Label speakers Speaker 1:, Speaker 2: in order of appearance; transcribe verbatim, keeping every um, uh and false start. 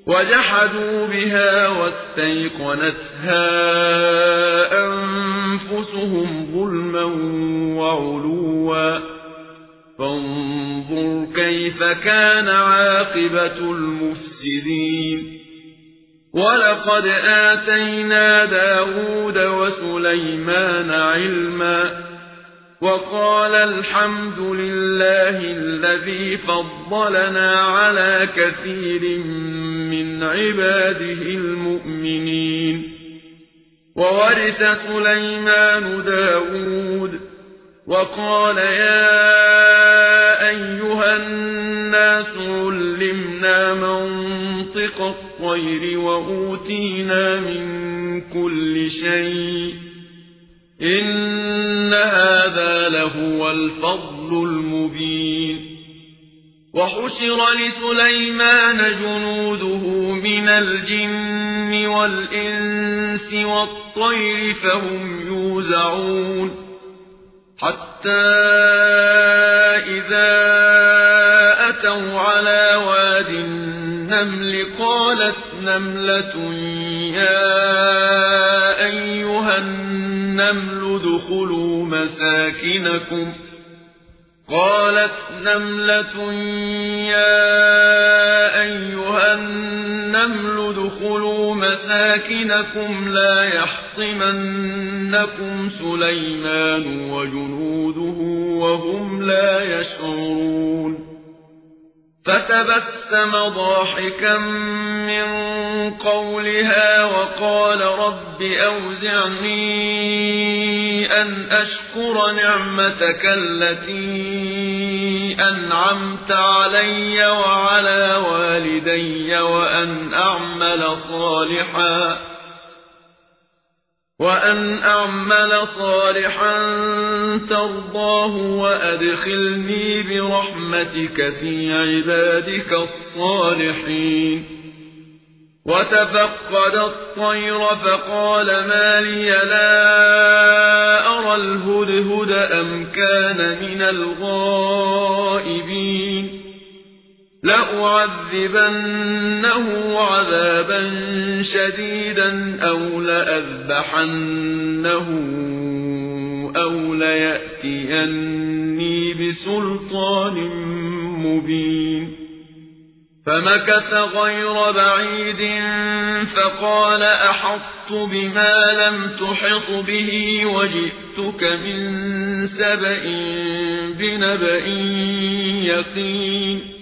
Speaker 1: وجحدوا بها واستيقنتها أنفسهم ظلما وعلوا فانظر كيف كان عاقبة المفسدين. ولقد آتينا داود وسليمان علما وقال الحمد لله الذي فضلنا على كثير من عباده المؤمنين. وورث سليمان داود وقال يا أيها الناس علمنا منطق الطير وأوتينا من كل شيء إن هذا لهو الفضل المبين. وحشر لسليمان جنوده من الجن والإنس والطير فهم يوزعون حتى إذا أتوا على واد النمل قالت نملة يا أيها النمل ادخلوا مساكنكم قالت نملة يا أيها النمل ادخلوا مساكنكم لا يحطمنكم سليمان وجنوده وهم لا يشعرون. فتبسم ضاحكا من قولها وقال رب أوزعني أن أشكر نعمتك التي أنعمت علي وعلى والدي وأن أعمل صالحا وأن أعمل صالحا ترضاه وأدخلني برحمتك في عبادك الصالحين. وتفقد الطير فقال ما لي لا أرى الهدهد أم كان من الغائبين لأعذبنه عذابا شديدا أو لأذبحنه أو ليأتيني بسلطان مبين. فمكث غير بعيد فقال أحطت بما لم تحط به وجئتك من سبأ بنبأ يقين.